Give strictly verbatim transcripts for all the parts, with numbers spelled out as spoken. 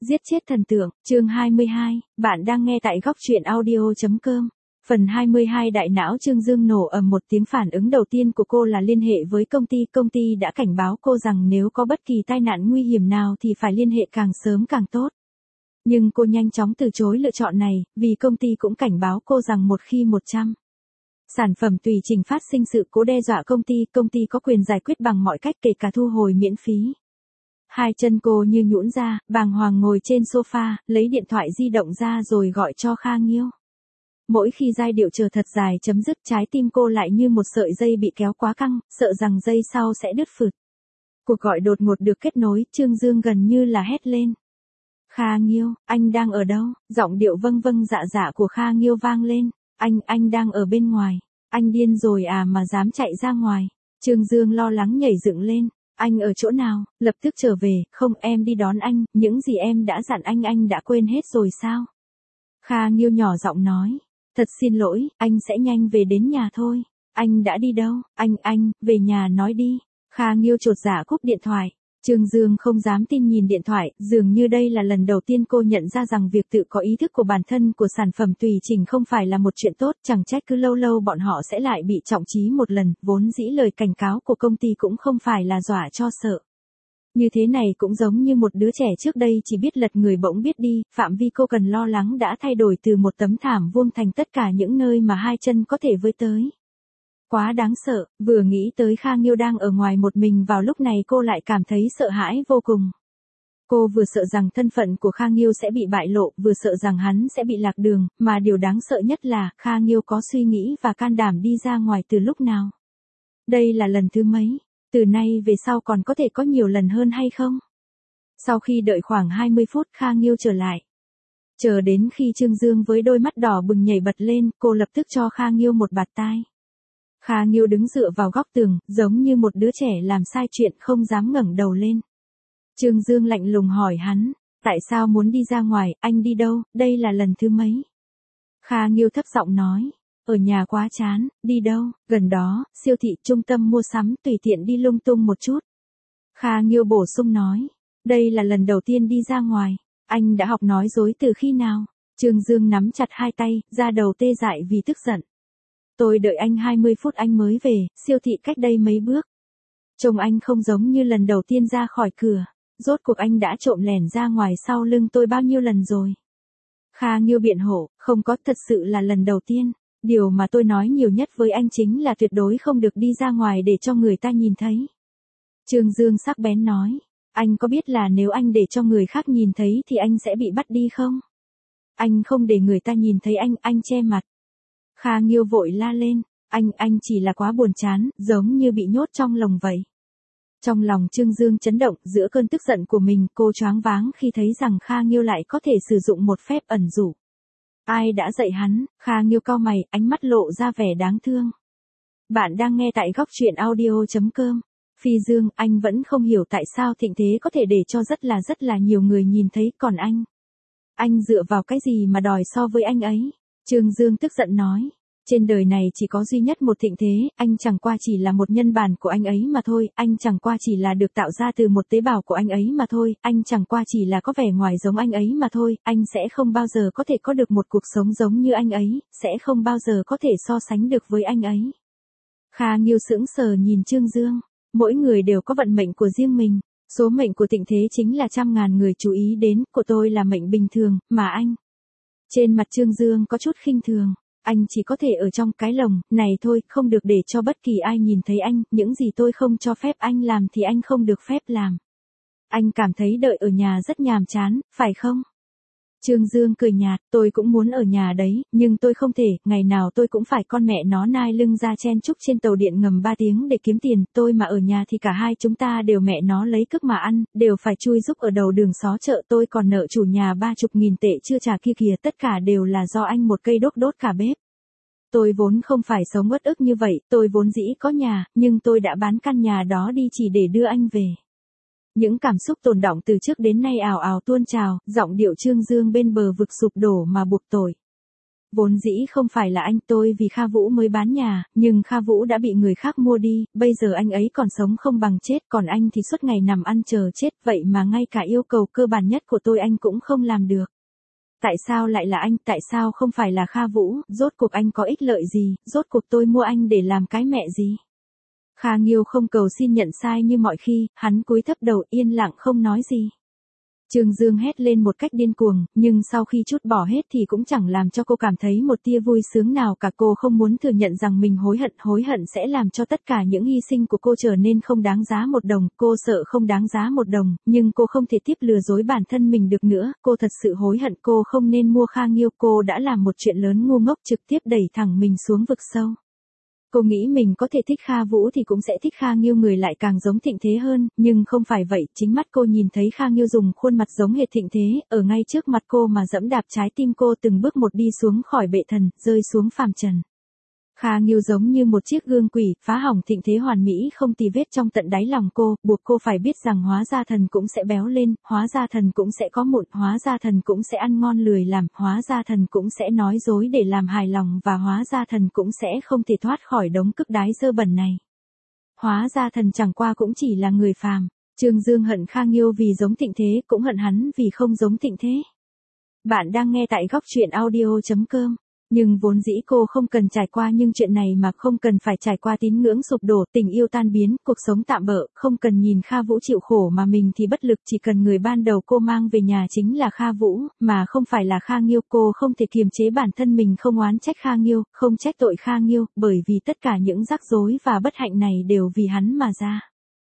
Giết chết thần tượng, chương hai mươi hai, bạn đang nghe tại góc truyện audio.com. Phần hai mươi hai đại não Trương Dương nổ ầm một tiếng, phản ứng đầu tiên của cô là liên hệ với công ty. Công ty đã cảnh báo cô rằng nếu có bất kỳ tai nạn nguy hiểm nào thì phải liên hệ càng sớm càng tốt. Nhưng cô nhanh chóng từ chối lựa chọn này, vì công ty cũng cảnh báo cô rằng một khi một trăm sản phẩm tùy chỉnh phát sinh sự cố đe dọa công ty, công ty có quyền giải quyết bằng mọi cách, kể cả thu hồi miễn phí. Hai chân cô như nhũn ra, bàng hoàng ngồi trên sofa, lấy điện thoại di động ra rồi gọi cho Kha Nghiêu. Mỗi khi giai điệu chờ thật dài chấm dứt, trái tim cô lại như một sợi dây bị kéo quá căng, sợ rằng giây sau sẽ đứt phụt. Cuộc gọi đột ngột được kết nối, Trương Dương gần như là hét lên. Kha Nghiêu, anh đang ở đâu? Giọng điệu vâng vâng dạ dạ của Kha Nghiêu vang lên. Anh, anh đang ở bên ngoài. Anh điên rồi à mà dám chạy ra ngoài. Trương Dương lo lắng nhảy dựng lên. Anh ở chỗ nào? Lập tức trở về. Không, em đi đón anh. Những gì em đã dặn anh anh đã quên hết rồi sao? Kha Nghiêu nhỏ giọng nói. Thật xin lỗi, anh sẽ nhanh về đến nhà thôi. Anh đã đi đâu? Anh, anh, về nhà nói đi. Kha Nghiêu chột dạ cúp điện thoại. Trương Dương không dám tin nhìn điện thoại, dường như đây là lần đầu tiên cô nhận ra rằng việc tự có ý thức của bản thân của sản phẩm tùy chỉnh không phải là một chuyện tốt, chẳng trách cứ lâu lâu bọn họ sẽ lại bị trọng trí một lần, vốn dĩ lời cảnh cáo của công ty cũng không phải là dọa cho sợ. Như thế này cũng giống như một đứa trẻ trước đây chỉ biết lật người bỗng biết đi, phạm vi cô cần lo lắng đã thay đổi từ một tấm thảm vuông thành tất cả những nơi mà hai chân có thể với tới. Quá đáng sợ, vừa nghĩ tới Kha Nghiêu đang ở ngoài một mình vào lúc này cô lại cảm thấy sợ hãi vô cùng. Cô vừa sợ rằng thân phận của Kha Nghiêu sẽ bị bại lộ, vừa sợ rằng hắn sẽ bị lạc đường, mà điều đáng sợ nhất là Kha Nghiêu có suy nghĩ và can đảm đi ra ngoài từ lúc nào. Đây là lần thứ mấy, từ nay về sau còn có thể có nhiều lần hơn hay không? Sau khi đợi khoảng hai mươi phút, Kha Nghiêu trở lại. Chờ đến khi Trương Dương với đôi mắt đỏ bừng nhảy bật lên, cô lập tức cho Kha Nghiêu một bạt tai. Kha Nghiêu đứng dựa vào góc tường, giống như một đứa trẻ làm sai chuyện không dám ngẩng đầu lên. Trương Dương lạnh lùng hỏi hắn, tại sao muốn đi ra ngoài, anh đi đâu, đây là lần thứ mấy? Kha Nghiêu thấp giọng nói, ở nhà quá chán, đi đâu, gần đó, siêu thị, trung tâm mua sắm, tùy tiện đi lung tung một chút. Kha Nghiêu bổ sung nói, đây là lần đầu tiên đi ra ngoài, anh đã học nói dối từ khi nào? Trương Dương nắm chặt hai tay, da đầu tê dại vì tức giận. Tôi đợi anh hai mươi phút anh mới về, siêu thị cách đây mấy bước. Trông anh không giống như lần đầu tiên ra khỏi cửa, rốt cuộc anh đã trộm lẻn ra ngoài sau lưng tôi bao nhiêu lần rồi. Kha Nghiêu biện hộ, không có, thật sự là lần đầu tiên. Điều mà tôi nói nhiều nhất với anh chính là tuyệt đối không được đi ra ngoài để cho người ta nhìn thấy. Trương Dương sắc bén nói, anh có biết là nếu anh để cho người khác nhìn thấy thì anh sẽ bị bắt đi không? Anh không để người ta nhìn thấy anh, anh che mặt. Kha Nghiêu vội la lên, anh, anh chỉ là quá buồn chán, giống như bị nhốt trong lồng vậy. Trong lòng Trương Dương chấn động, giữa cơn tức giận của mình, cô choáng váng khi thấy rằng Kha Nghiêu lại có thể sử dụng một phép ẩn dụ. Ai đã dạy hắn? Kha Nghiêu cau mày, ánh mắt lộ ra vẻ đáng thương. Bạn đang nghe tại góc truyện audio.com. Phi Dương, anh vẫn không hiểu tại sao thịnh thế có thể để cho rất là rất là nhiều người nhìn thấy, còn anh. Anh dựa vào cái gì mà đòi so với anh ấy? Trương Dương tức giận nói, trên đời này chỉ có duy nhất một thịnh thế, anh chẳng qua chỉ là một nhân bản của anh ấy mà thôi, anh chẳng qua chỉ là được tạo ra từ một tế bào của anh ấy mà thôi, anh chẳng qua chỉ là có vẻ ngoài giống anh ấy mà thôi, anh sẽ không bao giờ có thể có được một cuộc sống giống như anh ấy, sẽ không bao giờ có thể so sánh được với anh ấy. Kha Nghiêu sững sờ nhìn Trương Dương, mỗi người đều có vận mệnh của riêng mình, số mệnh của thịnh thế chính là trăm ngàn người chú ý đến, của tôi là mệnh bình thường, mà anh. Trên mặt Trương Dương có chút khinh thường, anh chỉ có thể ở trong cái lồng này thôi, không được để cho bất kỳ ai nhìn thấy anh, những gì tôi không cho phép anh làm thì anh không được phép làm. Anh cảm thấy đợi ở nhà rất nhàm chán, phải không? Trương Dương cười nhạt, tôi cũng muốn ở nhà đấy, nhưng tôi không thể, ngày nào tôi cũng phải con mẹ nó nai lưng ra chen chúc trên tàu điện ngầm ba tiếng để kiếm tiền, tôi mà ở nhà thì cả hai chúng ta đều mẹ nó lấy cước mà ăn, đều phải chui giúp ở đầu đường xó chợ, tôi còn nợ chủ nhà ba chục nghìn tệ chưa trả kia kìa, tất cả đều là do anh một cây đốt đốt cả bếp. Tôi vốn không phải sống uất ức như vậy, tôi vốn dĩ có nhà, nhưng tôi đã bán căn nhà đó đi chỉ để đưa anh về. Những cảm xúc tồn đọng từ trước đến nay ào ào tuôn trào, giọng điệu Trương Dương bên bờ vực sụp đổ mà buộc tội. Vốn dĩ không phải là anh tôi vì Kha Vũ mới bán nhà, nhưng Kha Vũ đã bị người khác mua đi, bây giờ anh ấy còn sống không bằng chết, còn anh thì suốt ngày nằm ăn chờ chết, vậy mà ngay cả yêu cầu cơ bản nhất của tôi anh cũng không làm được. Tại sao lại là anh, tại sao không phải là Kha Vũ, rốt cuộc anh có ích lợi gì, rốt cuộc tôi mua anh để làm cái mẹ gì? Kha Nghiêu không cầu xin nhận sai như mọi khi, hắn cúi thấp đầu yên lặng không nói gì. Trương Dương hét lên một cách điên cuồng, nhưng sau khi trút bỏ hết thì cũng chẳng làm cho cô cảm thấy một tia vui sướng nào cả. Cô không muốn thừa nhận rằng mình hối hận, hối hận sẽ làm cho tất cả những hy sinh của cô trở nên không đáng giá một đồng. Cô sợ không đáng giá một đồng, nhưng cô không thể tiếp lừa dối bản thân mình được nữa. Cô thật sự hối hận cô không nên mua Kha Nghiêu. Cô đã làm một chuyện lớn ngu ngốc, trực tiếp đẩy thẳng mình xuống vực sâu. Cô nghĩ mình có thể thích Kha Vũ thì cũng sẽ thích Kha Nghiêu, người lại càng giống Thịnh Thế hơn, nhưng không phải vậy, chính mắt cô nhìn thấy Kha Nghiêu dùng khuôn mặt giống hệt Thịnh Thế, ở ngay trước mặt cô mà dẫm đạp trái tim cô từng bước một đi xuống khỏi bệ thần, rơi xuống phàm trần. Kha Nghiêu giống như một chiếc gương quỷ, phá hỏng Thịnh Thế hoàn mỹ không tì vết trong tận đáy lòng cô, buộc cô phải biết rằng hóa ra thần cũng sẽ béo lên, hóa ra thần cũng sẽ có mụn, hóa ra thần cũng sẽ ăn ngon lười làm, hóa ra thần cũng sẽ nói dối để làm hài lòng, và hóa ra thần cũng sẽ không thể thoát khỏi đống cức đái dơ bẩn này. Hóa ra thần chẳng qua cũng chỉ là người phàm. Trương Dương hận Kha Nghiêu vì giống Thịnh Thế, cũng hận hắn vì không giống Thịnh Thế. Bạn đang nghe tại góc truyện audio chấm com. Nhưng vốn dĩ cô không cần trải qua những chuyện này mà không cần phải trải qua tín ngưỡng sụp đổ, tình yêu tan biến, cuộc sống tạm bợ, không cần nhìn Kha Vũ chịu khổ mà mình thì bất lực, chỉ cần người ban đầu cô mang về nhà chính là Kha Vũ, mà không phải là Kha Nghiêu. Cô không thể kiềm chế bản thân mình không oán trách Kha Nghiêu, không trách tội Kha Nghiêu, bởi vì tất cả những rắc rối và bất hạnh này đều vì hắn mà ra.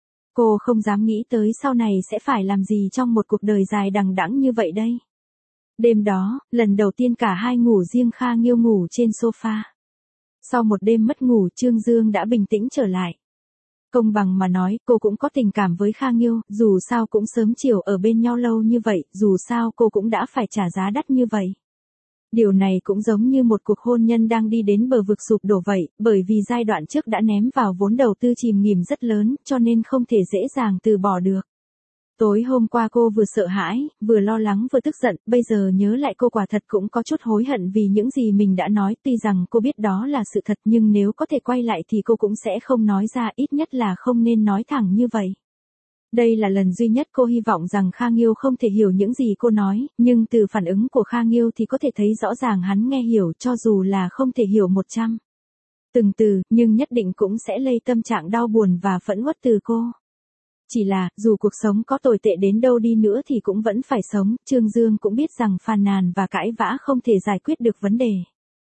Cô không dám nghĩ tới sau này sẽ phải làm gì trong một cuộc đời dài đằng đẵng như vậy đây. Đêm đó, lần đầu tiên cả hai ngủ riêng, Kha Nghiêu ngủ trên sofa. Sau một đêm mất ngủ, Trương Dương đã bình tĩnh trở lại. Công bằng mà nói, cô cũng có tình cảm với Kha Nghiêu, dù sao cũng sớm chiều ở bên nhau lâu như vậy, dù sao cô cũng đã phải trả giá đắt như vậy. Điều này cũng giống như một cuộc hôn nhân đang đi đến bờ vực sụp đổ vậy, bởi vì giai đoạn trước đã ném vào vốn đầu tư chìm nghỉm rất lớn, cho nên không thể dễ dàng từ bỏ được. Tối hôm qua cô vừa sợ hãi, vừa lo lắng vừa tức giận, bây giờ nhớ lại cô quả thật cũng có chút hối hận vì những gì mình đã nói, tuy rằng cô biết đó là sự thật nhưng nếu có thể quay lại thì cô cũng sẽ không nói ra, ít nhất là không nên nói thẳng như vậy. Đây là lần duy nhất cô hy vọng rằng Kha Nghiêu không thể hiểu những gì cô nói, nhưng từ phản ứng của Kha Nghiêu thì có thể thấy rõ ràng hắn nghe hiểu, cho dù là không thể hiểu một trăm. Từng từ, nhưng nhất định cũng sẽ lây tâm trạng đau buồn và phẫn uất từ cô. Chỉ là, dù cuộc sống có tồi tệ đến đâu đi nữa thì cũng vẫn phải sống, Trương Dương cũng biết rằng phàn nàn và cãi vã không thể giải quyết được vấn đề.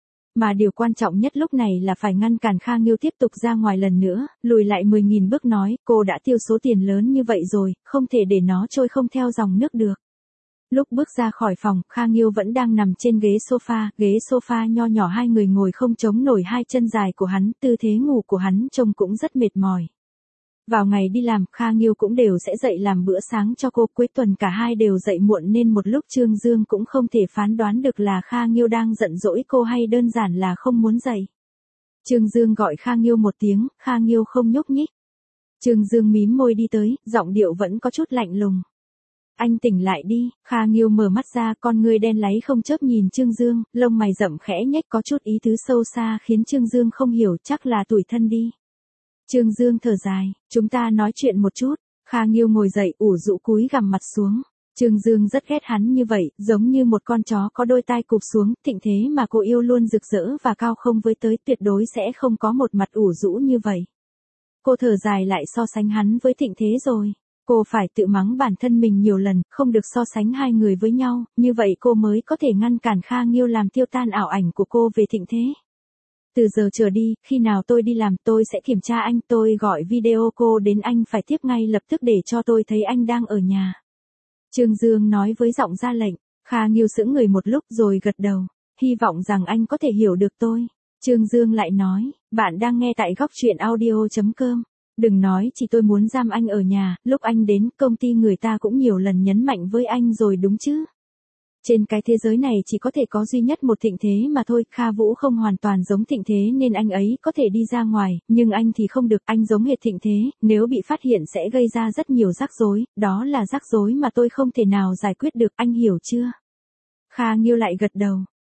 Mà điều quan trọng nhất lúc này là phải ngăn cản Kha Nghiêu tiếp tục ra ngoài lần nữa, lùi lại mười nghìn bước, nói, cô đã tiêu số tiền lớn như vậy rồi, không thể để nó trôi không theo dòng nước được. Lúc bước ra khỏi phòng, Kha Nghiêu vẫn đang nằm trên ghế sofa, ghế sofa nho nhỏ hai người ngồi không chống nổi hai chân dài của hắn, tư thế ngủ của hắn trông cũng rất mệt mỏi. Vào ngày đi làm, Kha Nghiêu cũng đều sẽ dậy làm bữa sáng cho cô, cuối tuần cả hai đều dậy muộn nên một lúc Trương Dương cũng không thể phán đoán được là Kha Nghiêu đang giận dỗi cô hay đơn giản là không muốn dậy. Trương Dương gọi Kha Nghiêu một tiếng, Kha Nghiêu không nhúc nhích. Trương Dương mím môi đi tới, giọng điệu vẫn có chút lạnh lùng. Anh tỉnh lại đi. Kha Nghiêu mở mắt ra, con ngươi đen láy không chớp nhìn Trương Dương, lông mày rậm khẽ nhếch có chút ý tứ sâu xa khiến Trương Dương không hiểu, chắc là tủi thân đi. Trương Dương thở dài, chúng ta nói chuyện một chút. Kha Nghiêu ngồi dậy, ủ rũ cúi gằm mặt xuống. Trương Dương rất ghét hắn như vậy, giống như một con chó có đôi tai cụp xuống, Thịnh Thế mà cô yêu luôn rực rỡ và cao không với tới, tuyệt đối sẽ không có một mặt ủ rũ như vậy. Cô thở dài lại so sánh hắn với Thịnh Thế rồi. Cô phải tự mắng bản thân mình nhiều lần, không được so sánh hai người với nhau, như vậy cô mới có thể ngăn cản Kha Nghiêu làm tiêu tan ảo ảnh của cô về Thịnh Thế. Từ giờ trở đi, khi nào tôi đi làm tôi sẽ kiểm tra anh, tôi gọi video cô đến, anh phải tiếp ngay lập tức để cho tôi thấy anh đang ở nhà. Trương Dương nói với giọng ra lệnh. Kha Nghiêu sững người một lúc rồi gật đầu. Hy vọng rằng anh có thể hiểu được tôi. Trương Dương lại nói, bạn đang nghe tại góc truyện audio chấm com. Đừng nói chỉ tôi muốn giam anh ở nhà, lúc anh đến công ty người ta cũng nhiều lần nhấn mạnh với anh rồi đúng chứ. Trên cái thế giới này chỉ có thể có duy nhất một Thịnh Thế mà thôi, Kha Vũ không hoàn toàn giống Thịnh Thế nên anh ấy có thể đi ra ngoài, nhưng anh thì không được, anh giống hệt Thịnh Thế, nếu bị phát hiện sẽ gây ra rất nhiều rắc rối, đó là rắc rối mà tôi không thể nào giải quyết được, anh hiểu chưa? Kha Nghiêu lại gật đầu.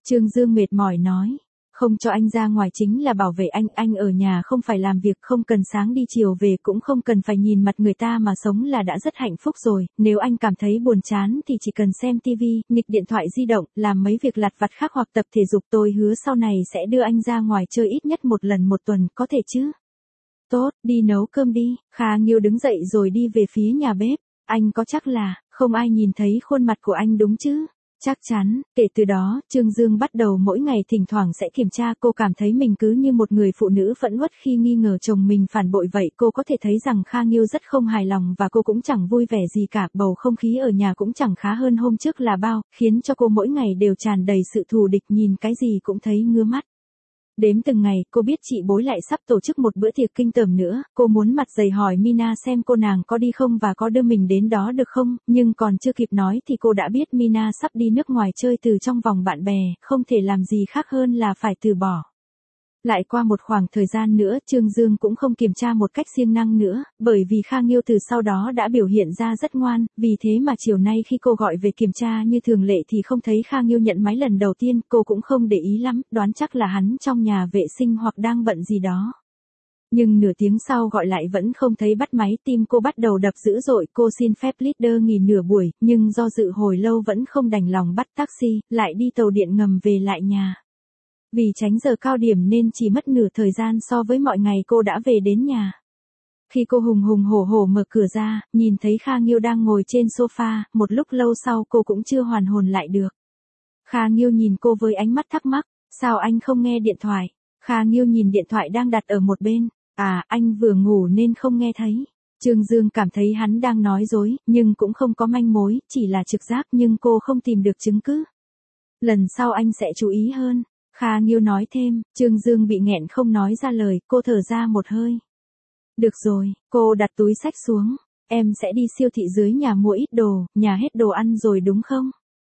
Trương Dương mệt mỏi nói. Không cho anh ra ngoài chính là bảo vệ anh, anh ở nhà không phải làm việc, không cần sáng đi chiều về, cũng không cần phải nhìn mặt người ta mà sống là đã rất hạnh phúc rồi, nếu anh cảm thấy buồn chán thì chỉ cần xem tivi, nghịch điện thoại di động, làm mấy việc lặt vặt khác hoặc tập thể dục, tôi hứa sau này sẽ đưa anh ra ngoài chơi ít nhất một lần một tuần, có thể chứ? Tốt, đi nấu cơm đi. Kha Nghiêu đứng dậy rồi đi về phía nhà bếp. Anh có chắc là không ai nhìn thấy khuôn mặt của anh đúng chứ? Chắc chắn. Kể từ đó, Trương Dương bắt đầu mỗi ngày thỉnh thoảng sẽ kiểm tra. Cô cảm thấy mình cứ như một người phụ nữ phẫn uất khi nghi ngờ chồng mình phản bội vậy. Cô có thể thấy rằng Kha Nghiêu rất không hài lòng và cô cũng chẳng vui vẻ gì cả. Bầu không khí ở nhà cũng chẳng khá hơn hôm trước là bao, khiến cho cô mỗi ngày đều tràn đầy sự thù địch, nhìn cái gì cũng thấy ngứa mắt. Đếm từng ngày, cô biết chị Bối lại sắp tổ chức một bữa tiệc kinh tởm nữa, cô muốn mặt dày hỏi Mina xem cô nàng có đi không và có đưa mình đến đó được không, nhưng còn chưa kịp nói thì cô đã biết Mina sắp đi nước ngoài chơi từ trong vòng bạn bè, không thể làm gì khác hơn là phải từ bỏ. Lại qua một khoảng thời gian nữa, Trương Dương cũng không kiểm tra một cách siêng năng nữa, bởi vì Kha Nghiêu từ sau đó đã biểu hiện ra rất ngoan, vì thế mà chiều nay khi cô gọi về kiểm tra như thường lệ thì không thấy Kha Nghiêu nhận máy lần đầu tiên, cô cũng không để ý lắm, đoán chắc là hắn trong nhà vệ sinh hoặc đang bận gì đó. Nhưng nửa tiếng sau gọi lại vẫn không thấy bắt máy, tim cô bắt đầu đập dữ dội, cô xin phép leader nghỉ nửa buổi, nhưng do dự hồi lâu vẫn không đành lòng bắt taxi, lại đi tàu điện ngầm về lại nhà. Vì tránh giờ cao điểm nên chỉ mất nửa thời gian so với mọi ngày cô đã về đến nhà. Khi cô hùng hùng hổ hổ mở cửa ra, nhìn thấy Kha Nghiêu đang ngồi trên sofa, một lúc lâu sau cô cũng chưa hoàn hồn lại được. Kha Nghiêu nhìn cô với ánh mắt thắc mắc, sao anh không nghe điện thoại? Kha Nghiêu nhìn điện thoại đang đặt ở một bên, à, anh vừa ngủ nên không nghe thấy. Trương Dương cảm thấy hắn đang nói dối, nhưng cũng không có manh mối, chỉ là trực giác nhưng cô không tìm được chứng cứ. Lần sau anh sẽ chú ý hơn. Kha Nghiêu nói thêm, Trương Dương bị nghẹn không nói ra lời, cô thở ra một hơi. Được rồi, cô đặt túi xách xuống, em sẽ đi siêu thị dưới nhà mua ít đồ, nhà hết đồ ăn rồi đúng không?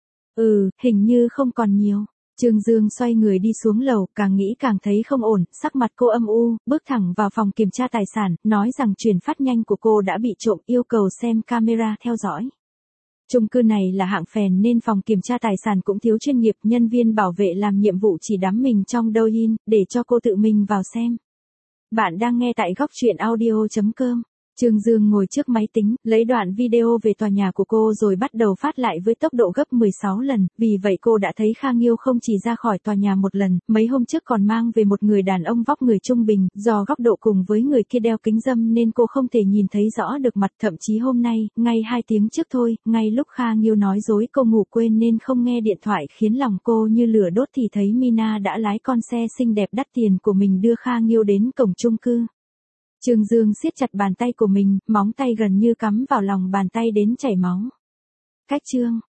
Ừ, hình như không còn nhiều. Trương Dương xoay người đi xuống lầu, càng nghĩ càng thấy không ổn, sắc mặt cô âm u, bước thẳng vào phòng kiểm tra tài sản, nói rằng truyền phát nhanh của cô đã bị trộm, yêu cầu xem camera theo dõi. Chung cư này là hạng phèn nên phòng kiểm tra tài sản cũng thiếu chuyên nghiệp, nhân viên bảo vệ làm nhiệm vụ chỉ đắm mình trong Douyin, để cho cô tự mình vào xem. Bạn đang nghe tại góc truyện audio chấm com. Trương Dương ngồi trước máy tính, lấy đoạn video về tòa nhà của cô rồi bắt đầu phát lại với tốc độ gấp mười sáu lần, vì vậy cô đã thấy Kha Nghiêu không chỉ ra khỏi tòa nhà một lần, mấy hôm trước còn mang về một người đàn ông vóc người trung bình, do góc độ cùng với người kia đeo kính râm nên cô không thể nhìn thấy rõ được mặt, thậm chí hôm nay, ngay hai tiếng trước thôi, ngay lúc Kha Nghiêu nói dối cô ngủ quên nên không nghe điện thoại khiến lòng cô như lửa đốt thì thấy Mina đã lái con xe xinh đẹp đắt tiền của mình đưa Kha Nghiêu đến cổng chung cư. Trương Dương siết chặt bàn tay của mình, móng tay gần như cắm vào lòng bàn tay đến chảy máu. Cách chương